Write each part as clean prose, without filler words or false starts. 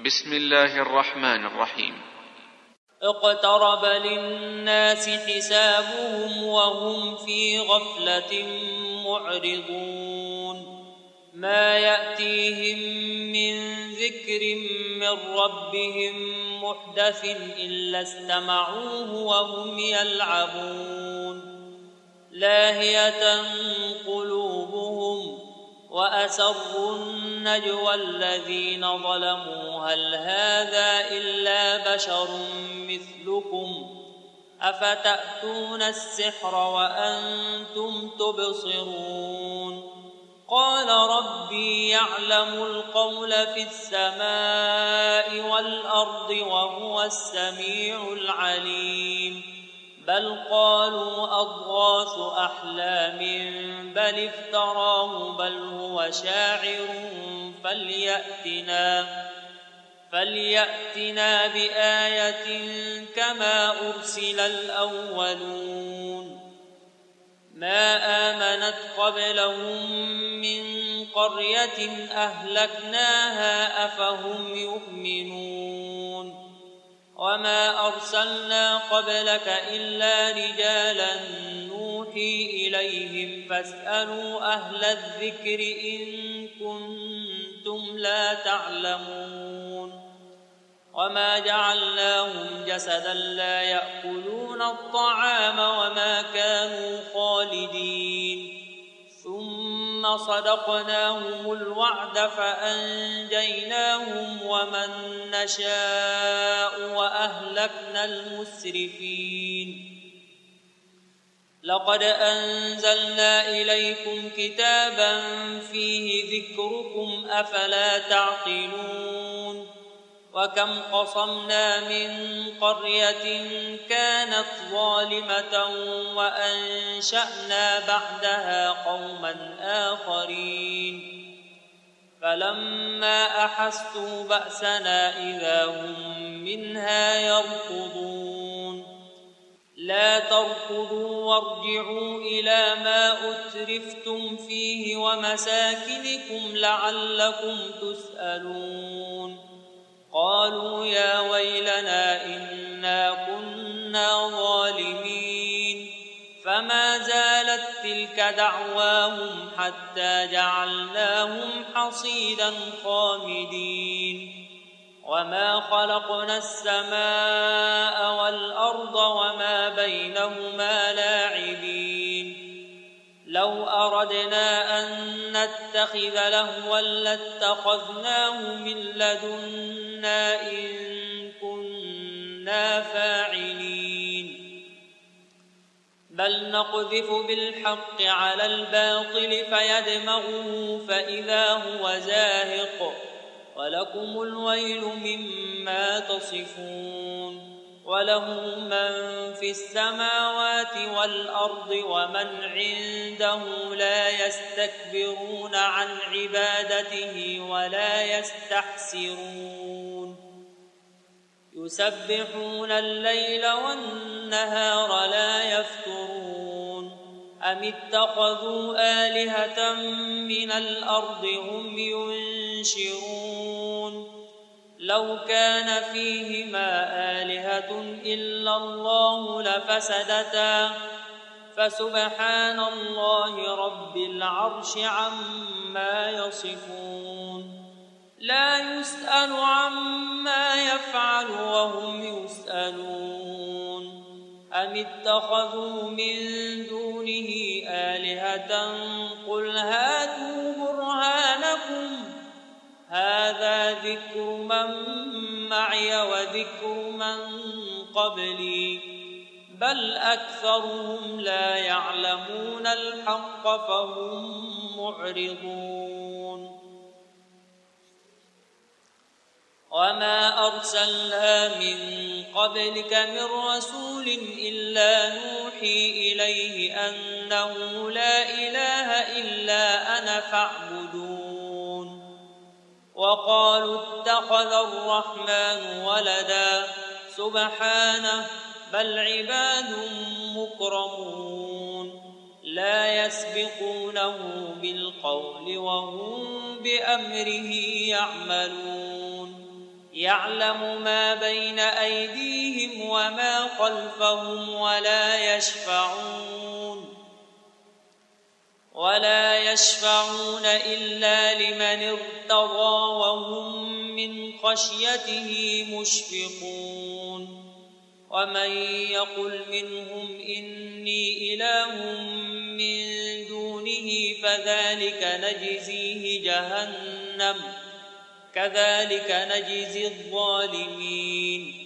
بسم الله الرحمن الرحيم. اقترب للناس حسابهم وهم في غفلة معرضون ما يأتيهم من ذكر من ربهم محدث إلا استمعوه وهم يلعبون لاهية قلوبهم وأسروا النجوى الذين ظلموا هل هذا إلا بشر مثلكم أفتأتون السحر وأنتم تبصرون قال ربي يعلم القول في السماء والأرض وهو السميع العليم بل قالوا أضغاث أحلام بل افتراه بل هو شاعر فليأتنا بآية كما أرسل الأولون ما آمنت قبلهم من قرية أهلكناها أفهم يؤمنون وما أرسلنا قبلك إلا رجالا نوحي إليهم فاسألوا أهل الذكر إن كنتم لا تعلمون وما جعلناهم جسدا لا يأكلون الطعام وما كانوا خالدين ثم صدقناهم الوعد فأنجيناهم ومن نشاء وأهلكنا المسرفين لقد أنزلنا إليكم كتابا فيه ذكركم أفلا تعقلون وكم قصمنا من قرية كانت ظالمة وأنشأنا بعدها قوما آخرين فلما أحسوا بأسنا إذا هم منها يركضون لا تركضوا وارجعوا إلى ما أترفتم فيه ومساكنكم لعلكم تسألون قالوا يا ويلنا إنا كنا ظالمين فما زالت تلك دعواهم حتى جعلناهم حصيدا خامدين وما خلقنا السماء والأرض وما بينهما لاعبين لو أردنا أن نتخذ لهوا لاتخذناه من لدنا إن كنا فاعلين بل نقذف بالحق على الباطل فيدمغه فإذا هو زاهق ولكم الويل مما تصفون وله من في السماوات والأرض ومن عنده لا يستكبرون عن عبادته ولا يستحسرون يسبحون الليل والنهار لا يفترون أم اتخذوا آلهة من الأرض هم ينشرون لو كان فيهما آلهة إلا الله لفسدتا فسبحان الله رب العرش عما يصفون لا يسأل عما يفعل وهم يسألون أم اتخذوا من دونه آلهة قل هاتوا برهانكم هذا ذكر من معي وذكر من قبلي بل أكثرهم لا يعلمون الحق فهم معرضون وما أرسلنا من قبلك من رسول إلا نوحي إليه أنه لا إله إلا أنا فاعبدون وقالوا اتخذ الرحمن ولدا سبحانه بل عباد مكرمون لا يسبقونه بالقول وهم بأمره يعملون يعلم ما بين أيديهم وما خلفهم ولا يشفعون إلا لمن ارتضى وهم من خشيته مشفقون ومن يقل منهم إني إله من دونه فذلك نجزيه جهنم كذلك نجزي الظالمين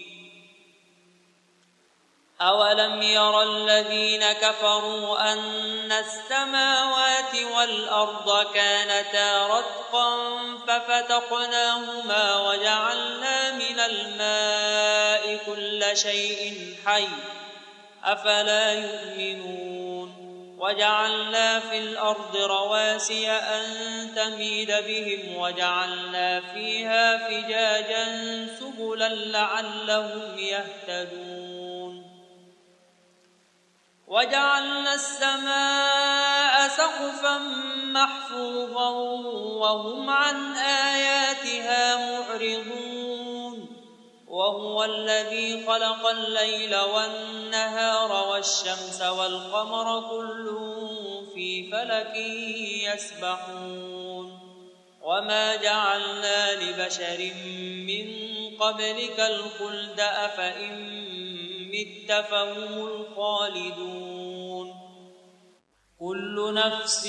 أولم ير الذين كفروا أن السماوات والأرض كانتا رتقا ففتقناهما وجعلنا من الماء كل شيء حي أفلا يؤمنون وجعلنا في الأرض رواسي أن تميد بهم وجعلنا فيها فجاجا سبلا لعلهم يهتدون وجعلنا السماء سقفا محفوظا وهم عن آياتها معرضون وهو الذي خلق الليل والنهار والشمس والقمر كل في فلك يسبحون وما جعلنا لبشر من قبلك الخلد أفإن مت فهم الخالدون كل نفس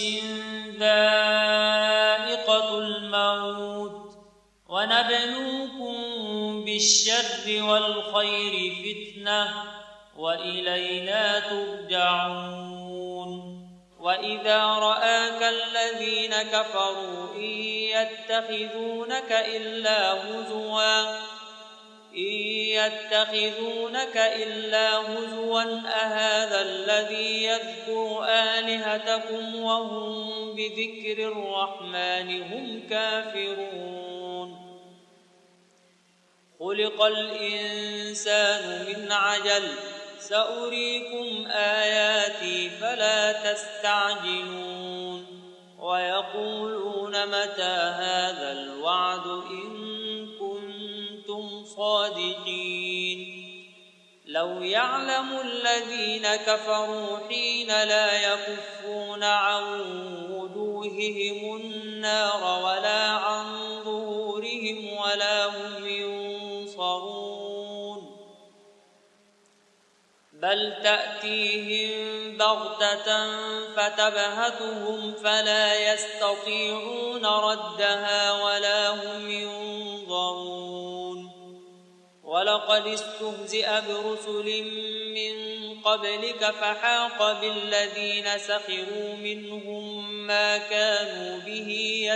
ذائقة الموت ونبلوكم بالشر والخير فتنة وإلينا ترجعون وإذا رآك الذين كفروا إن يتخذونك إلا هزوا أهذا الذي يذكر آلهتكم وهم بذكر الرحمن هم كافرون خلق الإنسان من عجل سأريكم آياتي فلا تستعجلون ويقولون متى هذا الوعد إن كنتم صادقين لو يعلم الذين كفروا حين لا يكفون عن وجوههم النار ولا عن ظهورهم ولا هم ينصرون بل تأتيهم بغتة فتبهتهم فلا يستطيعون ردها ولا هم ينظرون ولقد استهزئ برسل من قبلك فحاق بالذين سخروا منهم ما كانوا به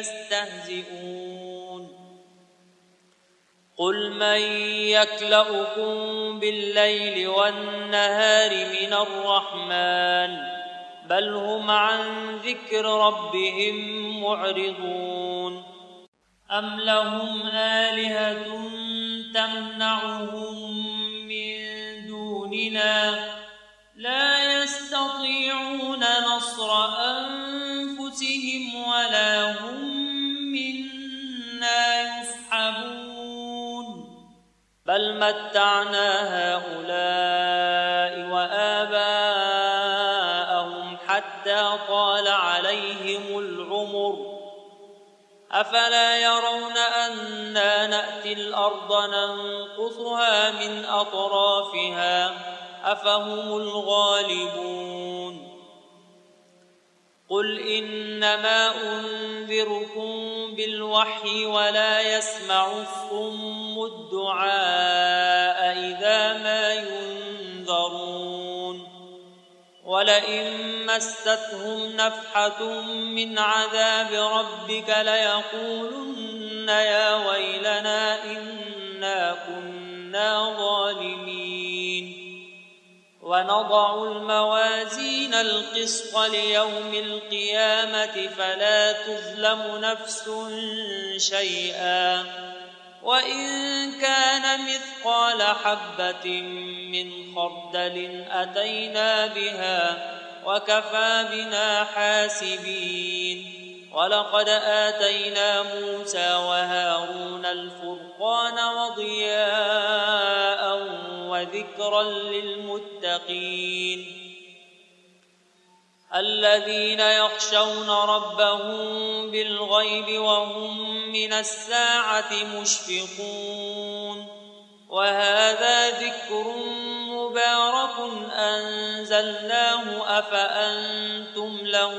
يستهزئون قل من يكلؤكم بالليل والنهار من الرحمن بل هم عن ذكر ربهم معرضون أم لهم آلهة تمنعهم من دوننا لا يستطيعون نصر أنفسهم ولا هم منا يصحبون بل متعنا هؤلاء وآباءهم حتى طال عليهم العمر أفلا يرون أنا نأتي الأرض ننقصها من أطرافها أفهم الغالبون قل إنما أنذركم بالوحي ولا يسمع الصم الدعاء إذا ما ينذرون ولئن مستهم نفحة من عذاب ربك ليقولن يا ويلنا إنا كنا ظالمين ونضع الموازين القسط ليوم القيامة فلا تظلم نفس شيئا وإن كان مثقال حبة من خردل أتينا بها وكفى بنا حاسبين ولقد آتينا موسى وهارون الفرقان وضياء وذكرا للمتقين الذين يخشون ربهم بالغيب وهم من الساعة مشفقون وهذا ذكر مبارك أنزلناه أفأنتم له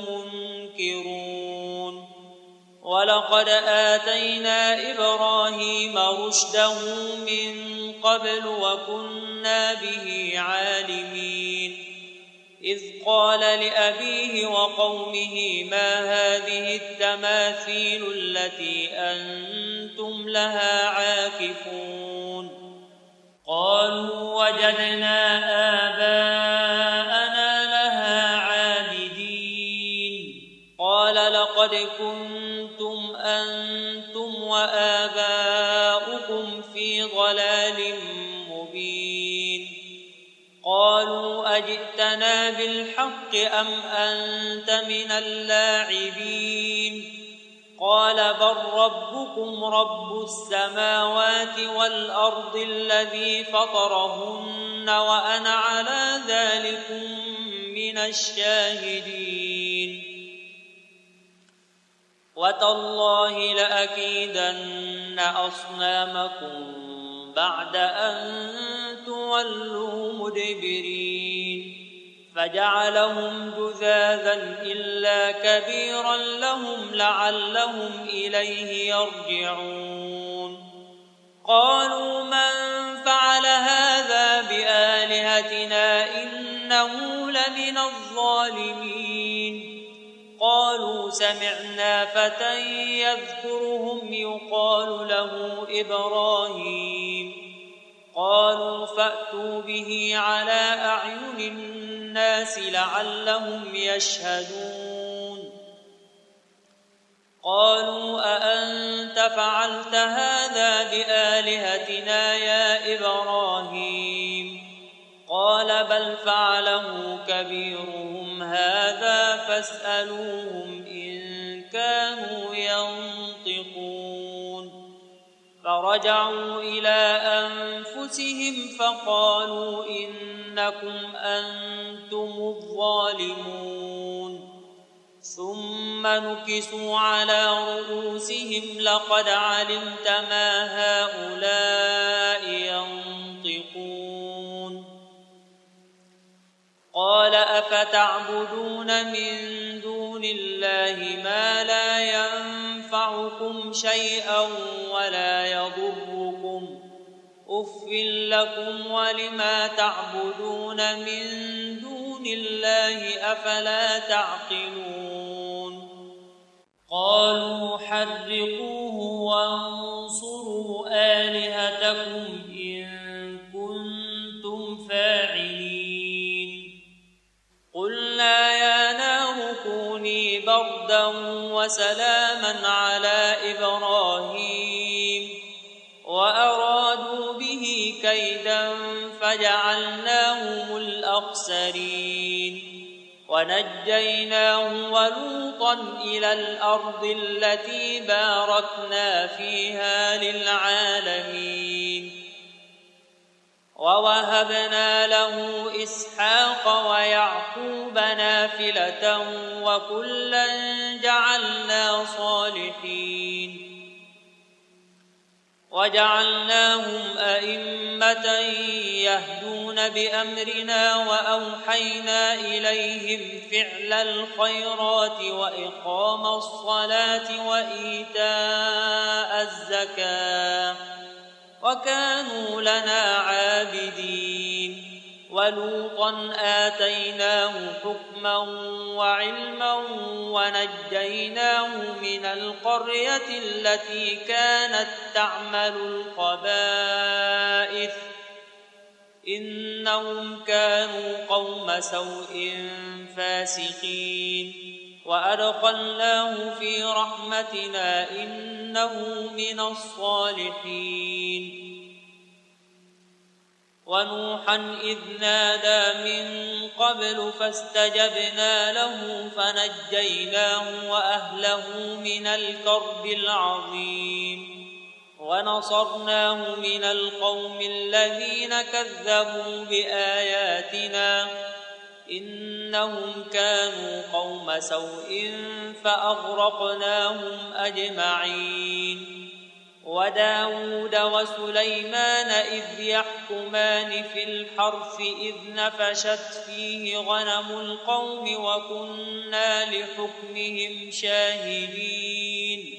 منكرون ولقد آتينا إبراهيم رشده من قبل وكنا به عالمين إذ قال لأبيه وقومه ما هذه التماثيل التي أنتم لها عاكفون قالوا وجدنا آباءنا لها عابدين قال لقد كنتم أنتم وآباؤكم في ضلال مبين قالوا أجئتنا بالحق أم أنت من اللاعبين قال بل ربكم رب السماوات والأرض الذي فطرهن وأنا على ذلكم من الشاهدين وتالله لأكيدن أصنامكم بعد أن تولوا مدبرين فجعلهم جذاذا إلا كبيرا لهم لعلهم إليه يرجعون قالوا من فعل هذا بآلهتنا إنه لمن الظالمين قالوا سمعنا فتى يذكرهم يقال له إبراهيم قالوا فأتوا به على أعين الناس لعلهم يشهدون قالوا أأنت فعلت هذا بآلهتنا يا إبراهيم قال بل فعله كبيرهم هذا فاسألوهم إن كانوا ينطقون فرجعوا إلى أنفسهم فقالوا إنكم أنتم الظالمون ثم نكسوا على رؤوسهم لقد علمت ما هؤلاء ينطقون قال أفتعبدون من دون الله ما لا ينفعكم شيئا ولا يضركم أف لكم ولما تعبدون من دون الله أفلا تعقلون قالوا حرقوه وانصروا آلهتكم إن كنتم فاعلين قلنا يا نار كوني بردا وسلاما على إبراهيم وأرادوا به كيدا فجعلناهم الأخسرين ونجيناه ولوطا إلى الأرض التي باركنا فيها للعالمين ووهبنا له إسحاق ويعقوب نافلة وكلا جعلنا صالحين وجعلناهم أئمة يهدون بأمرنا وأوحينا إليهم فعل الخيرات وإقام الصلاة وإيتاء الزكاة وكانوا لنا عابدين ولوطا آتيناه حكما وعلما ونجيناه من القرية التي كانت تعمل الخبائث إنهم كانوا قوم سوء فاسقين وأدخلناه في رحمتنا إنه من الصالحين ونوحا إذ نادى من قبل فاستجبنا له فنجيناه وأهله من الكرب العظيم ونصرناه من القوم الذين كذبوا بآياتنا إنهم كانوا قوم سوء فأغرقناهم أجمعين وداود وسليمان إذ يحكمان في الحرث إذ نفشت فيه غنم القوم وكنا لحكمهم شاهدين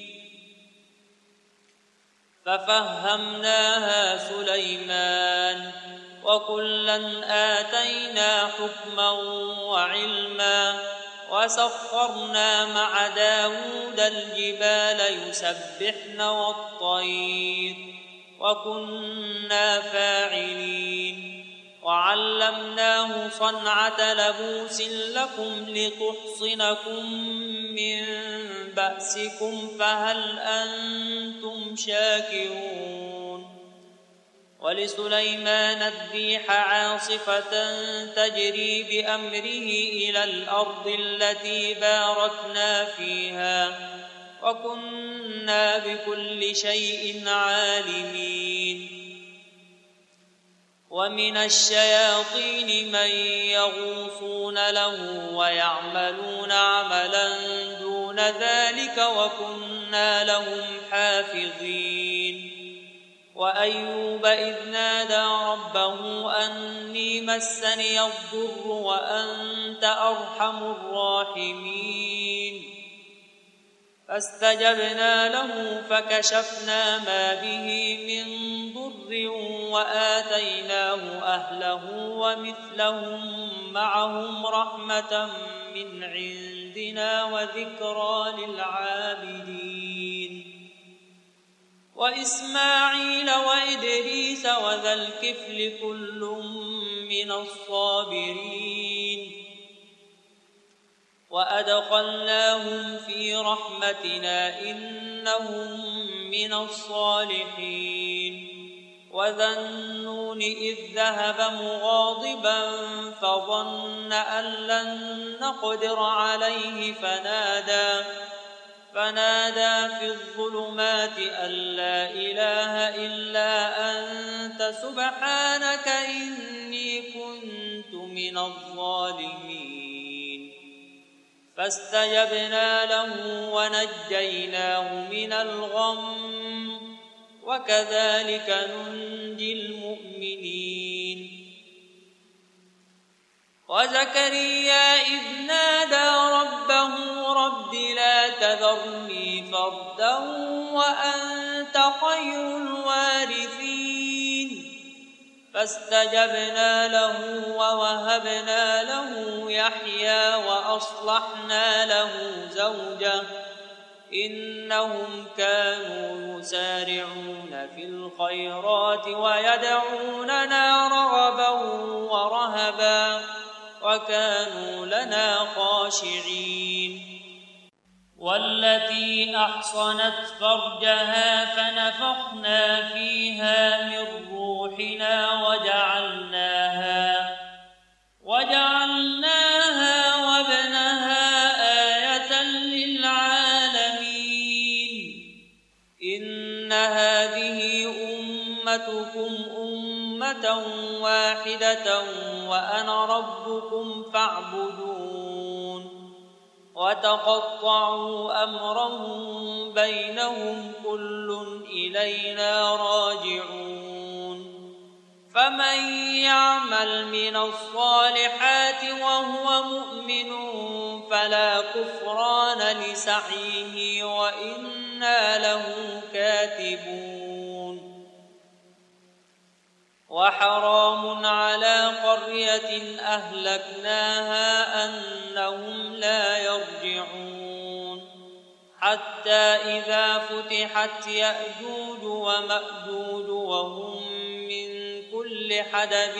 ففهمناها سليمان وكلا آتينا حكما وعلما وسخرنا مع داود الجبال يسبحن والطير وكنا فاعلين وعلمناه صنعة لبوس لكم لتحصنكم من بأسكم فهل أنتم شاكرون ولسليمان الريح عاصفة تجري بأمره إلى الأرض التي باركنا فيها وكنا بكل شيء عالمين ومن الشياطين من يغوصون له ويعملون عملا دون ذلك وكنا لهم حافظين وأيوب إذ نادى ربه أني مسني الضر وأنت أرحم الراحمين فاستجبنا له فكشفنا ما به من ضر وآتيناه أهله ومثلهم معهم رحمة من عندنا وذكرى للعابدين وإسماعيل وإدريس وذا الكفل كل من الصابرين وأدخلناهم في رحمتنا إنهم من الصالحين وذا النون إذ ذهب مغاضبا فظن أن لن نقدر عليه فنادى في الظلمات أن لا إله إلا أنت سبحانك إني كنت من الظالمين فاستجبنا له ونجيناه من الغم وكذلك ننجي المؤمنين وزكريا إذ نادى ربه رب لا تذرني فردا وأنت خير الوارثين فاستجبنا له ووهبنا له يحيى وأصلحنا له زوجه إنهم كانوا يسارعون في الخيرات ويدعوننا رغبا ورهبا وكانوا لنا خاشعين والتي أحصنت فرجها فنفخنا فيها من روحنا وجعلناها وابنها آية للعالمين إن هذه أمتكم أمة واحدة وأنا ربكم فاعبدون وتقطعوا أمرهم بينهم كل إلينا راجعون فمن يعمل من الصالحات وهو مؤمن فلا كفران لسعيه وإنا له كاتبون وحرام على قرية أهلكناها أنهم لا يرجعون حتى إذا فتحت يأجوج ومأجوج وهم من كل حدب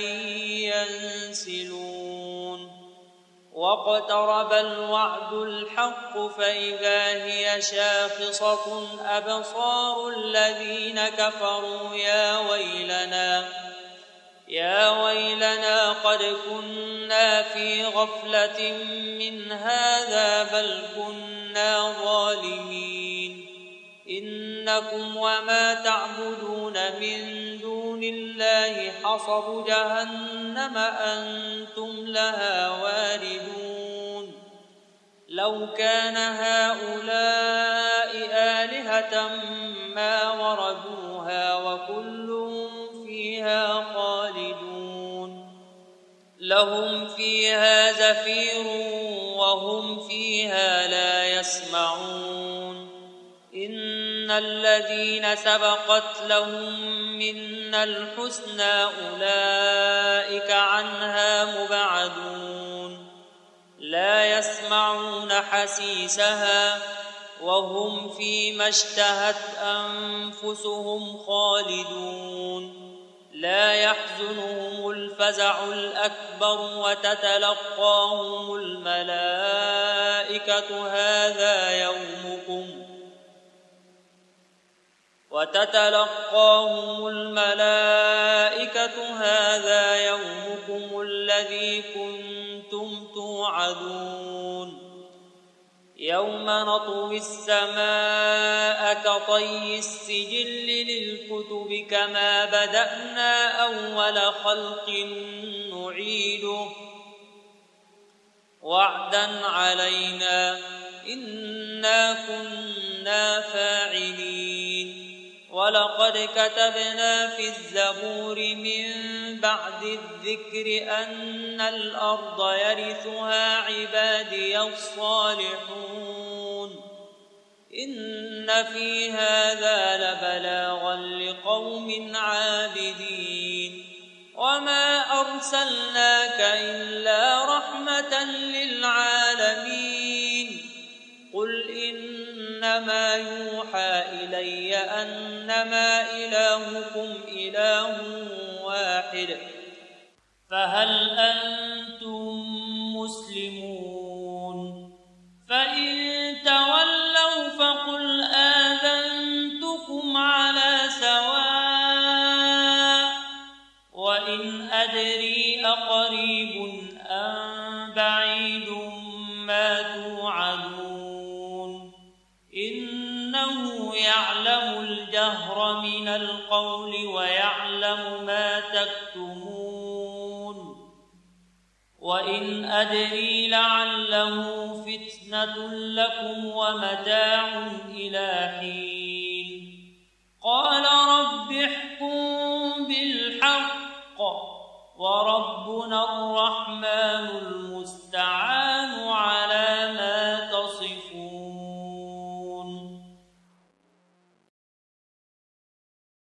ينسلون واقترب الوعد الحق فإذا هي شاخصة أبصار الذين كفروا يا ويلنا قد كنا في غفلة من هذا بل كنا ظالمين إنكم وما تعبدون من دون الله حصب جهنم أنتم لها واردون لو كان هؤلاء آلهة ما وردوها وكل فيها خالدون لهم فيها زفير وهم فيها لا يسمعون إن الذين سبقت لهم منا الحسنى أولئك عنها مبعدون لا يسمعون حسيسها وهم فيما اشتهت أنفسهم خالدون لا يحزنهم الفزع الأكبر وتتلقاهم الملائكة هذا يومكم الذي كنتم توعدون يوم نطوي السماء كطي السجل للكتب كما بدأنا أول خلق نعيده وعدا علينا إنا كنا فاعلين ولقد كتبنا في الزبور من بعد الذكر أن الأرض يرثها عبادي الصالحون إن في هذا لبلاغا لقوم عابدين وما أرسلناك إلا رحمة للعالمين قل إنما يوحى إلي أنما إلهكم إله واحد فهل أنتم مسلمون فإن تولوا فقل آذنتكم على سواء وإن أدري أقريب أم بعيد ما توعدون إنه يعلم الجهر من القول ويعلم ما تكتمون وإن أدري لعله فتنة لكم ومتاع إلى حين قال رب احكم بالحق وربنا الرحمن